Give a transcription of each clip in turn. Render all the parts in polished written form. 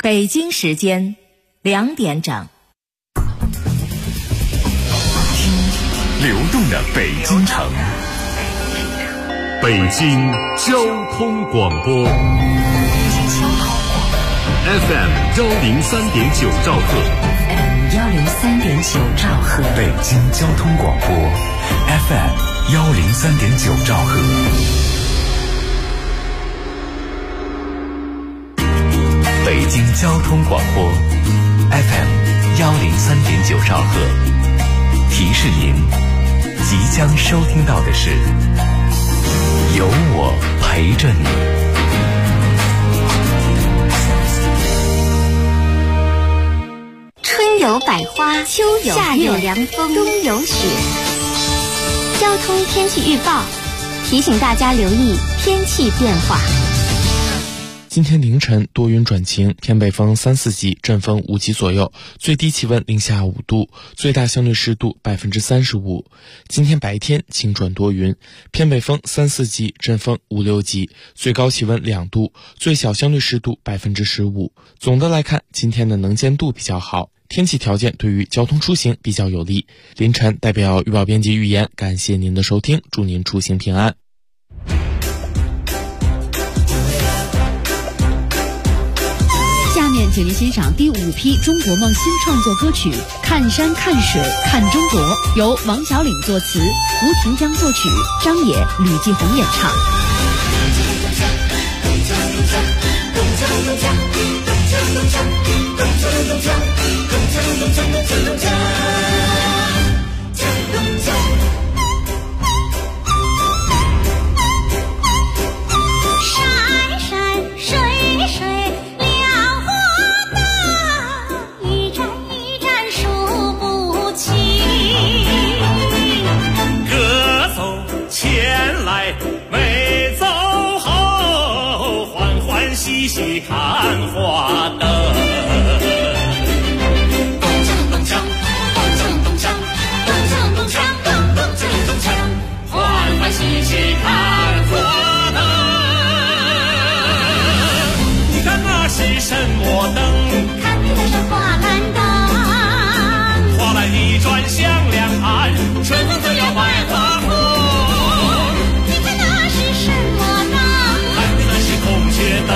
北京时间2点整。 流动的北京城，北京交通广播 FM 103.9兆赫 103.9兆赫， 北京交通广播 FM 103.9兆赫，北京交通广播 FM 103.9兆赫。提示您，即将收听到的是有我陪着你。 春有百花，秋有夏有凉风，冬有雪。交通天气预报提醒大家留意天气变化。 今天凌晨多云转晴，偏北风3、4级，阵风5级左右，最低气温零下5度，最大相对湿度35%。今天白天晴转多云，偏北风3、4级，阵风5、6级，最高气温2度，最小相对湿度15%。总的来看，今天的能见度比较好，天气条件对于交通出行比较有利。凌晨代表预报编辑预言，感谢您的收听，祝您出行平安。 下面请您欣赏第5批中国梦新创作歌曲《看山看水看中国》，由王小岭作词，吴庭江作曲，张也、吕继红演唱。 细细看花灯，咚锵咚锵，咚锵咚锵，咚锵咚锵，咚锵咚锵，欢欢喜喜看花灯。你看那是什么灯？ 看的是花篮灯， 花篮一转向两岸，春风就要百花红。 你看那是什么灯？ 看的那是孔雀灯。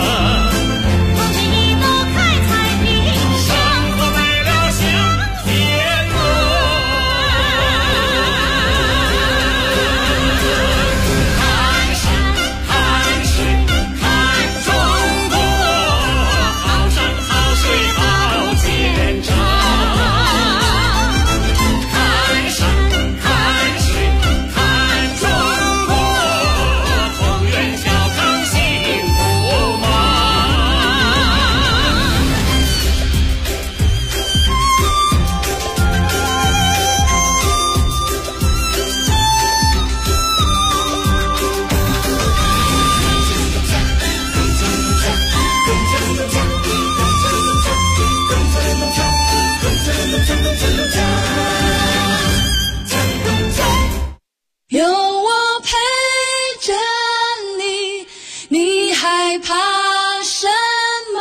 有我陪着你，你害怕什么？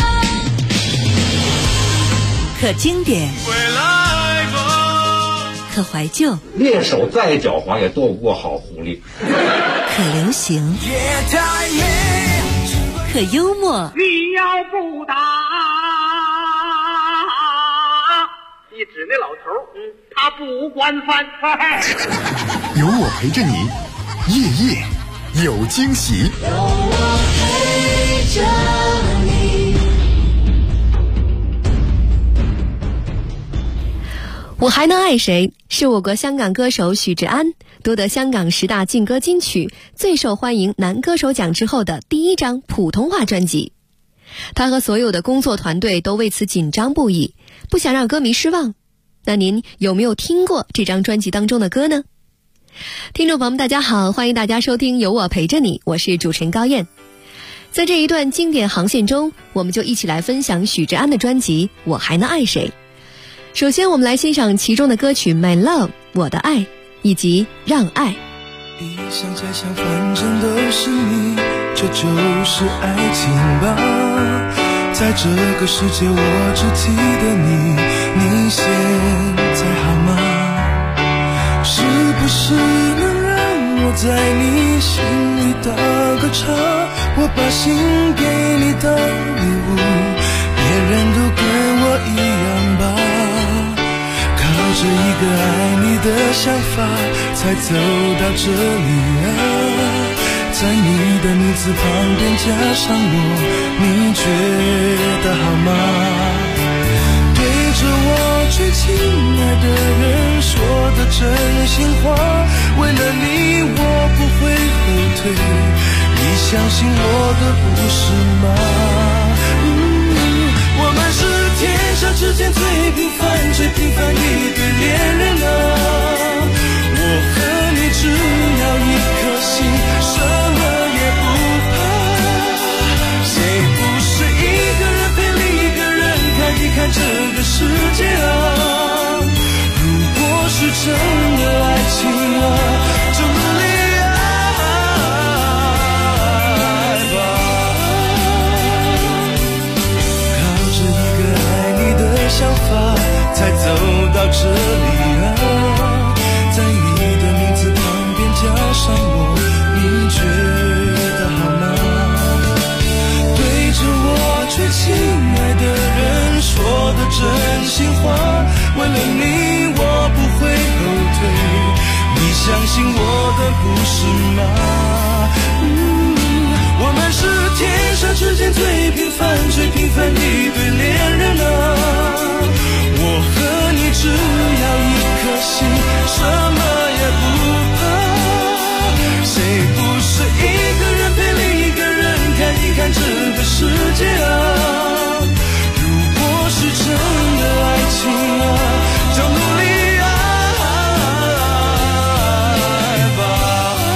可经典，可怀旧， 猎手再狡猾也斗不过好狐狸。 可流行，可幽默。 你要不打，一指那老头，他不惯犯。 有我陪着你，夜夜有惊喜。 有我陪着你。 我还能爱谁？是我国香港歌手许志安夺得香港10大劲歌金曲最受欢迎男歌手奖之后的第一张普通话专辑。他和所有的工作团队都为此紧张不已，不想让歌迷失望。那您有没有听过这张专辑当中的歌呢？听众朋友们大家好，欢迎大家收听有我陪着你，我是主持人高燕。在这一段经典航线中，我们就一起来分享许志安的专辑《我还能爱谁》。首先我们来欣赏其中的歌曲 My Love 我的爱，以及让爱。 一想再想反正都是你，这就是爱情吧。 在这个世界我只记得你，你现在好吗？是不是能让我在你心里打个叉？我把心给你当礼物，别人都跟我一样吧，靠着一个爱你的想法才走到这里啊，在你的名字旁边加上我，你觉得好吗？对着我最亲爱的人说的真心话，为了你我不会后退，你相信我的不是吗？我们是天下之间最平凡最平凡一对恋人啊，我和你只要一颗心，什么也不怕，谁不是一个人陪另一个人看一看这个世界啊？如果是真的爱情啊，就努力爱吧，靠着一个爱你的想法才走到这里啊，在你的名字旁边加上我，你觉得好吗？对着我最亲爱的人说的真心话，为了你我不会后退，你相信我的不是吗？我们是天下之间最平凡最平凡一对恋人啊，我和你只要一颗心，什么也不怕，谁不是一个人陪另一个人看一看这个世界啊？如果是真的爱情啊，就努力爱吧。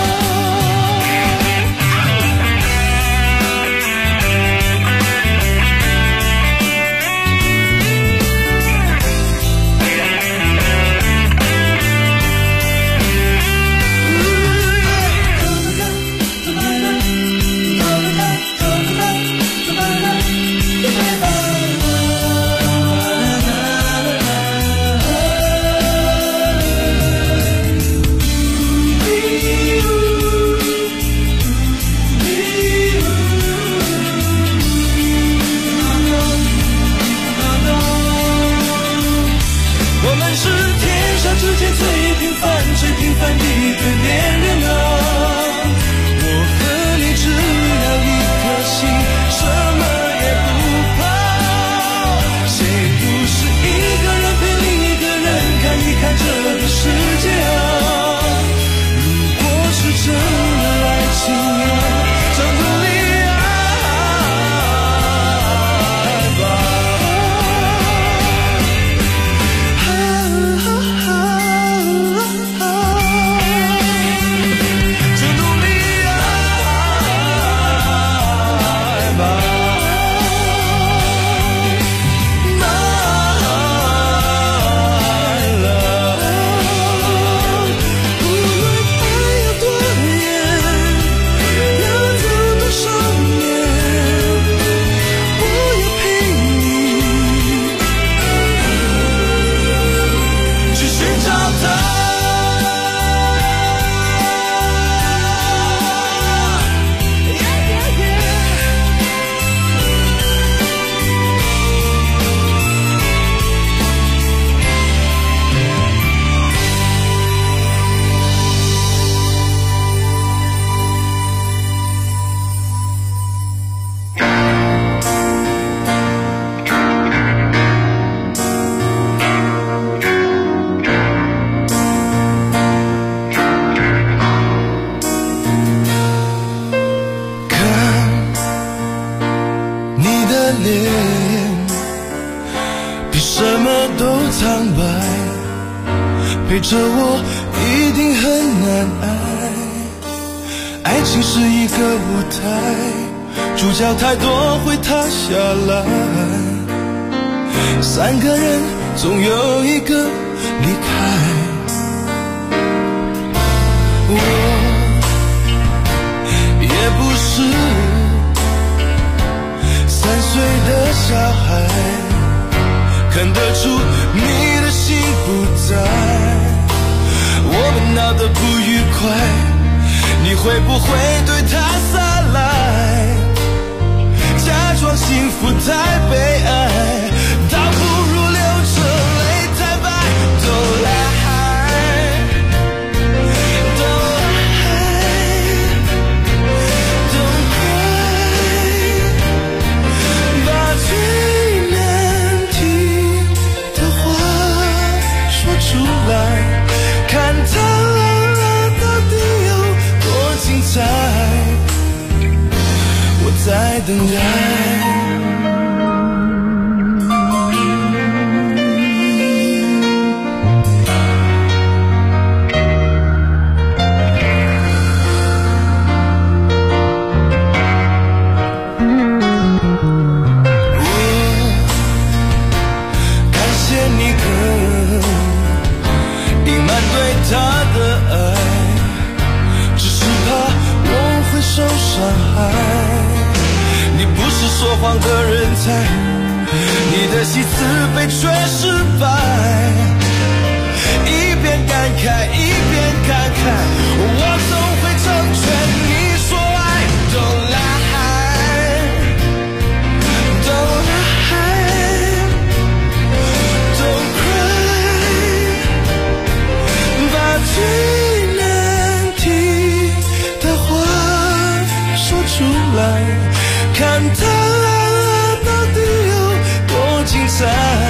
陪着我一定很难爱，爱情是一个舞台，主角太多会塌下来，三个人总有一个离开。我也不是3岁的闹得不愉快，你会不会对他撒赖？假装幸福太悲哀，倒不如流着泪太白。Don't lie, don't lie, don't cry， 把最难听的话说出来，看他到底有多精彩。我在等待。他的爱，只是怕我会受伤害。你不是说谎的人才，你的戏词被却失败。一边感慨一边感慨，我总会成全你说爱。Don't lie, don't lie, don't cry， 把最难听的话说出来，看他到底有多精彩。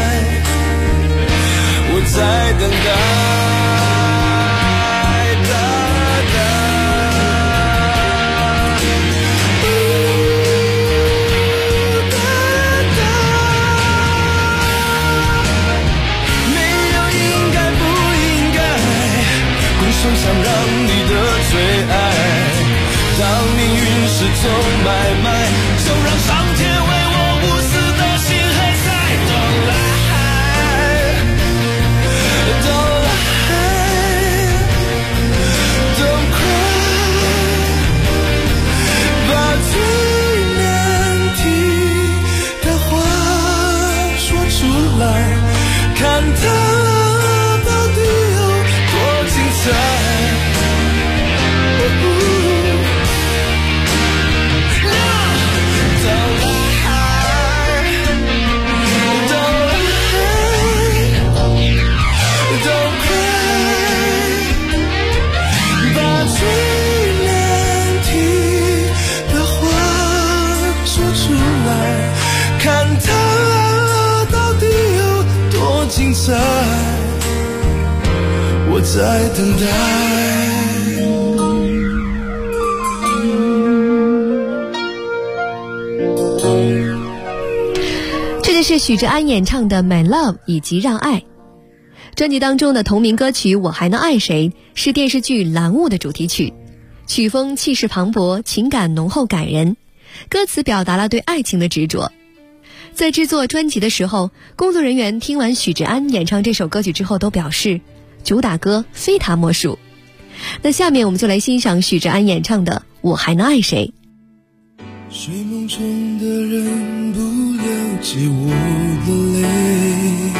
我在等待。手上让你的最爱，当命运是种买卖，就让上天为我无私的心黑塞。Don't lie, don't lie, don't cry， 把最难听的话说出来，看他Don't lie, don't lie, don't cry， 把最难听的话说出来，看他到底有多精彩。我在等待。 这就是许志安演唱的《My Love》以及《让爱》。专辑当中的同名歌曲《我还能爱谁》是电视剧《蓝雾》的主题曲，曲风气势磅礴，情感浓厚感人，歌词表达了对爱情的执着。在制作专辑的时候，工作人员听完许志安演唱这首歌曲之后都表示主打歌非他莫属。那下面我们就来欣赏许志安演唱的《我还能爱谁》。 睡梦中的人不了解我的泪，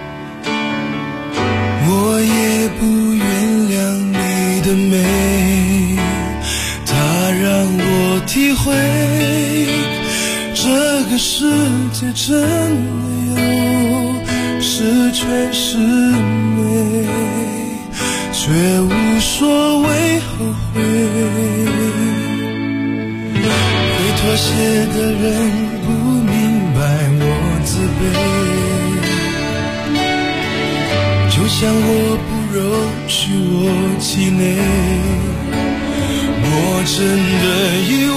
我也不原谅你的美，它让我体会这个世界真的有十全十美，却无所谓后悔。会妥协的人不明白我自卑，就像我不容许我气馁。我真的以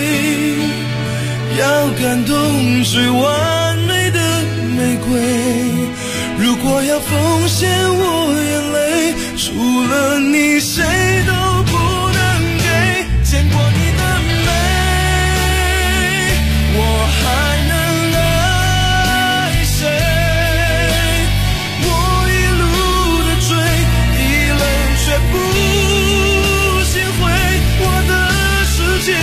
为要感动最完美的玫瑰，如果要奉献我眼泪，除了你谁都不能给。见过你的美，我还能爱谁？我一路的追，一泪却不心灰。我的世界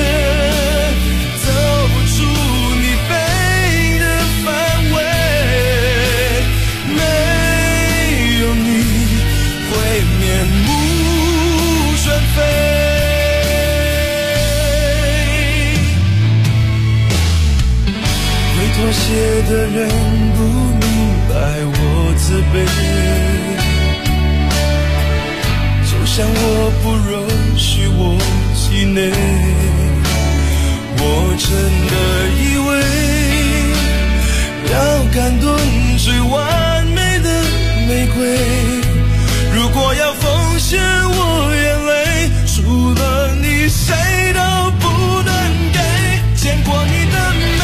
走不出你背的范围，没有你会人不明白我自卑，就像我不容许我气馁。我真的以为要感动最完美的玫瑰，如果要奉献我眼泪，除了你谁都不能给。见过你的美，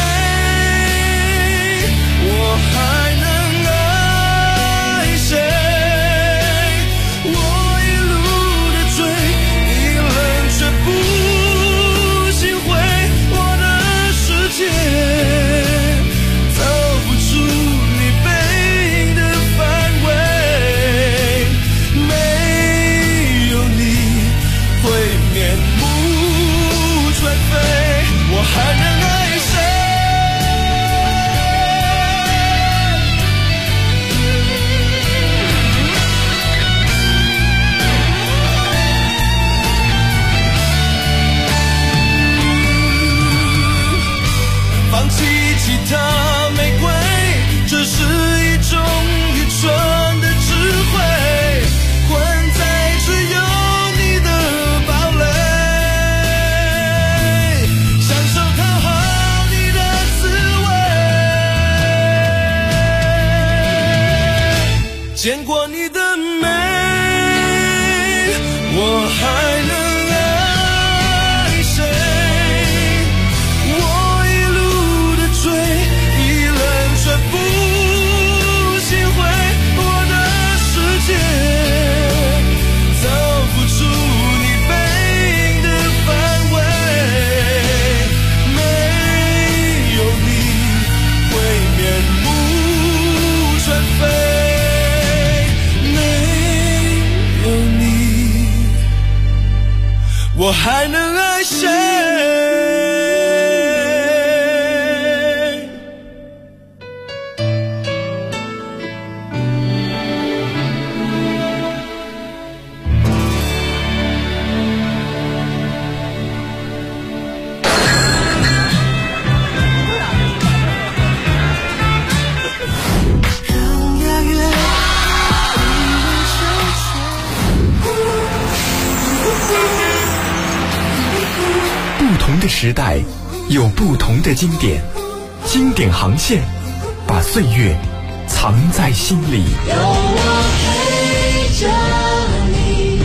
我还能爱谁？我一路的追，一冷却不心灰，我的世界走不出你背影的范围，没有你会面目全非，我还能爱谁？放弃其他玫瑰，这是一种愚蠢的智慧，困在只有你的堡垒，享受讨好你的滋味。见过你的美，我还能爱谁？我一路的追，一冷却不心灰，我的世界走不出你背影的范围，没有你会面目全非，没有你我还能爱谁？ 不同的时代有不同的经典，经典航线把岁月藏在心里。 有我陪着你。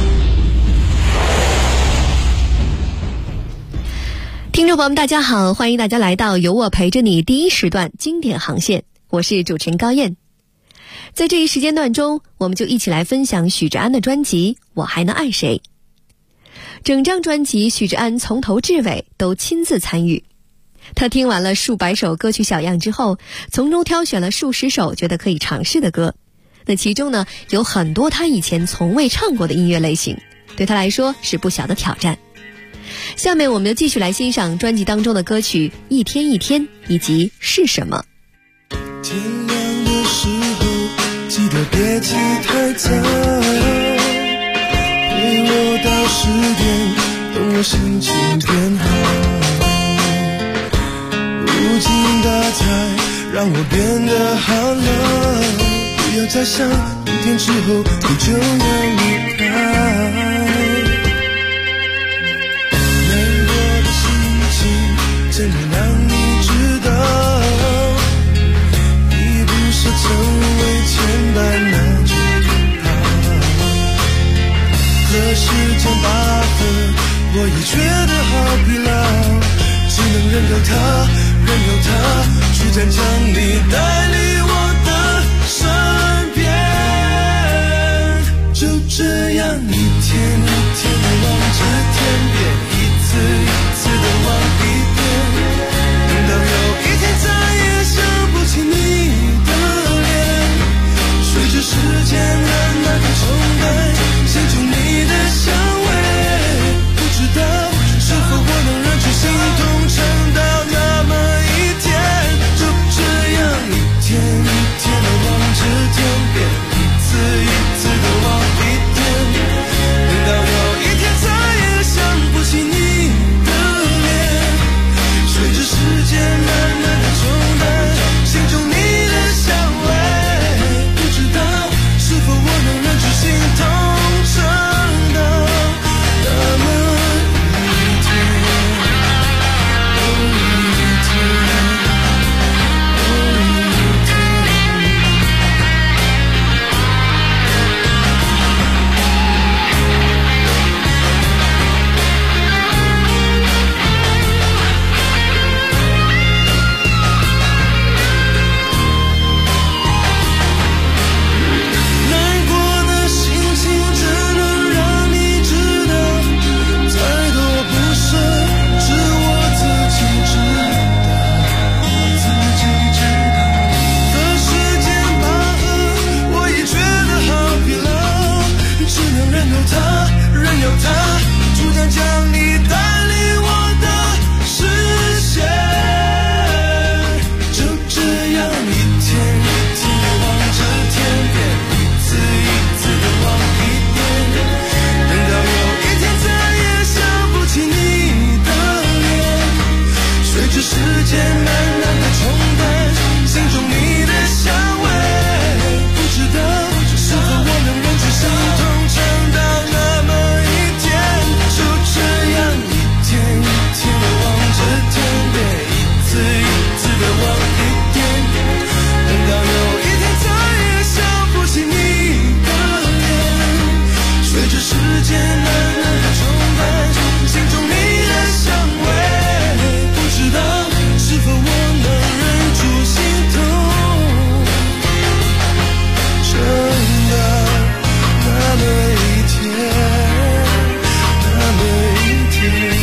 听众朋友们大家好，欢迎大家来到有我陪着你第一时段经典航线，我是主持人高燕。在这一时间段中，我们就一起来分享许志安的专辑《我还能爱谁》。整张专辑许志安从头至尾都亲自参与，他听完了数百首歌曲小样之后，从中挑选了数十首觉得可以尝试的歌。那其中呢，有很多他以前从未唱过的音乐类型，对他来说是不小的挑战。下面我们就继续来欣赏专辑当中的歌曲《一天一天》以及《是什么》。 天亮的时候记得别起太早，陪我到10点，等我心情变好。无精打采让我变得好了，不要再想1天之后你就要离开。难过的心情真的让你知道，你不是成为牵绊那就好。可时间把分，我也觉得好疲劳，只能任由它去坚强你带离我的身边。就这样一天一天的望着天边，一次一次的往一边，等到有一天再也想不起你的脸，随着时间慢慢的冲淡，写出你的香味。不知道是否我能忍住心痛，撑到那么一天。就这样一天一天的望着天边，一次一次的往一边，等到有一天再也想不起你的脸，随着有他，逐渐将你带离我的视线。就这样一天一天的望着天边，一次一次的往一边，等到有一天再也想不起你的脸，随着时间慢慢的冲淡心中你的香味，不知道是否我能忍住心痛撑到那么一天。就这样一天一天的望着天边，一次一次的往一边，等到有一天再也想不起你的脸，随着时间慢慢的冲淡心中你的香味，不知道是否我能忍住心痛撑到那么一天，那么一天。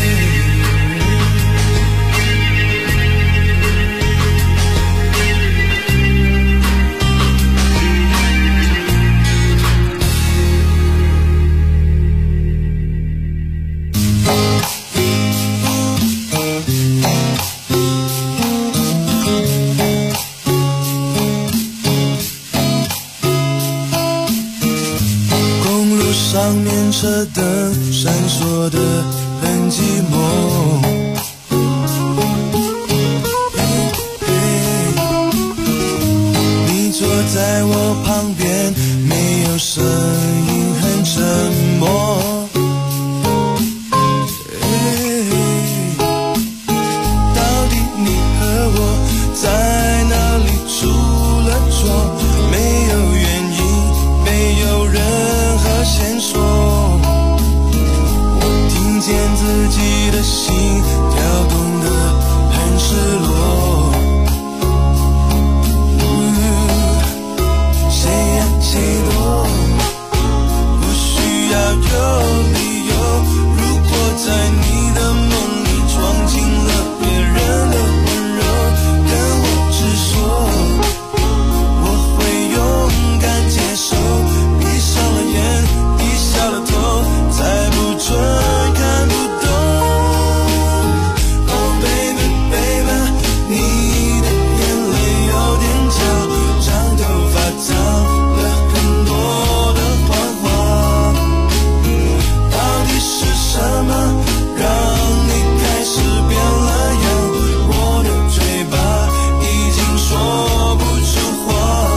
公路上面车灯闪烁的很寂寞，你坐在我旁边，没有声音，很沉默。到底你和我在哪里出了错？没有原因，没有任何线索，我听见自己的心跳动得很失落。谁爱谁多，不需要有理由。如果在你的梦里闯进了别人的温柔，跟我直说，我会勇敢接受。闭上了眼，低下了头，猜不准，看不懂。Oh baby baby， 你的眼泪有点焦，长头发藏了很多的谎话，到底是什么让你开始变了样？我的嘴巴已经说不出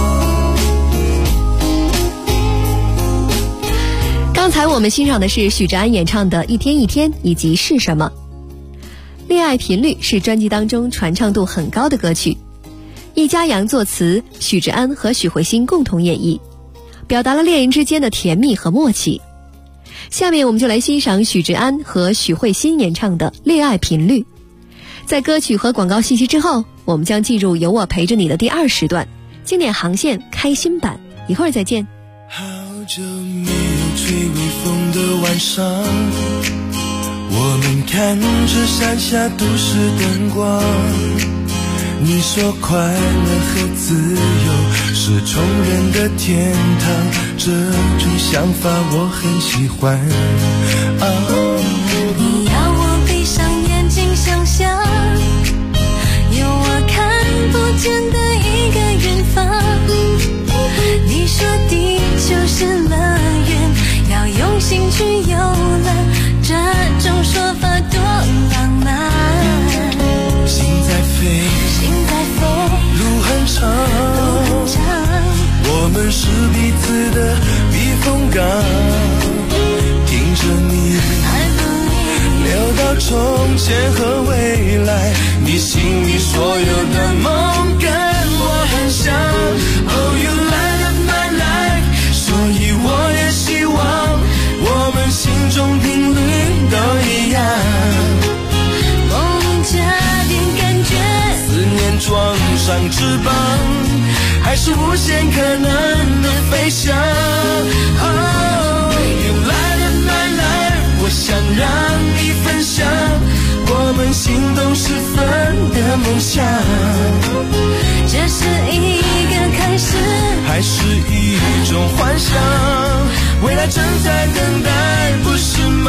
话。 刚才我们欣赏的是许志安演唱的《一天一天》以及《是什么》。恋爱频率是专辑当中传唱度很高的歌曲，易家扬作词，许志安和许慧欣共同演绎，表达了恋人之间的甜蜜和默契。下面我们就来欣赏许志安和许慧欣演唱的《恋爱频率》。在歌曲和广告信息之后，我们将进入有我陪着你的第2时段，经典航线开心版，一会儿再见。 好久没有吹微风的晚上，我们看着山下都市灯光。你说快乐和自由是穷人的天堂，这种想法我很喜欢。 你要我闭上眼睛想象，有我看不见的一个远方。你说地球是乐园，要用心去游览，这种说法多浪漫。 心在飞， 心在飞， 路很长， 路很长， 我们是彼此的避风港。听着你聊到从前和未来，你心里所有的梦跟我很像。Oh you light up my life， 所以我也希望我们心中频率都一样。 梦加点感觉， 思念装上翅膀，还是无限可能的飞翔。Oh you light up my life， 我想让你分享我们心动时分的梦想。 这是一个开始， 还是一种幻想？未来正在等待，不是吗？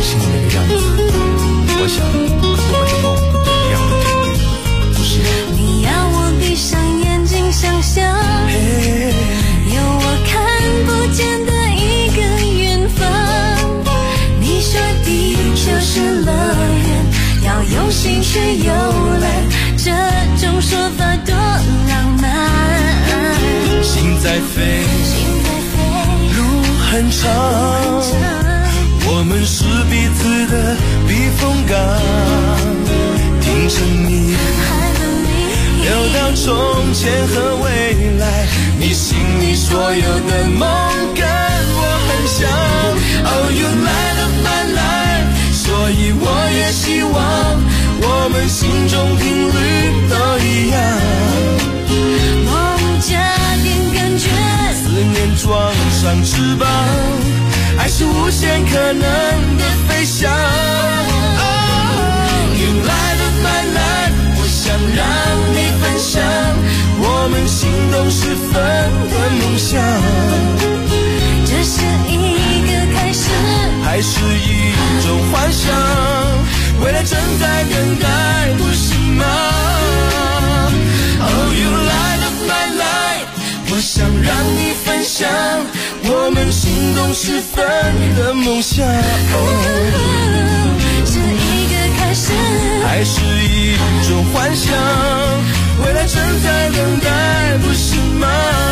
心的那个样子。我想我们的梦一样的甜蜜，不是吗？ 你要我闭上眼睛想象，有我看不见的一个远方。你说地球是乐园，要用心去游览，这种说法多浪漫。 心在飞，路很长，我们是彼此的避风港。听着你聊到从前和未来，你心里所有的梦跟我很像。Oh, you light up my life， 所以我也希望我们心中频率都一样。 梦加点感觉， 思念装上翅膀，爱是无限可能的飞翔。Oh, you light up my life， 我想让你分享我们心动时分的梦想。 这是一个开始， 还是一种幻想？未来正在等待，不是吗？ Oh, you light up my life， 我想让你分享我们心动时分的梦想。 是一个开始， 还是一种幻想？未来正在等待，不是吗？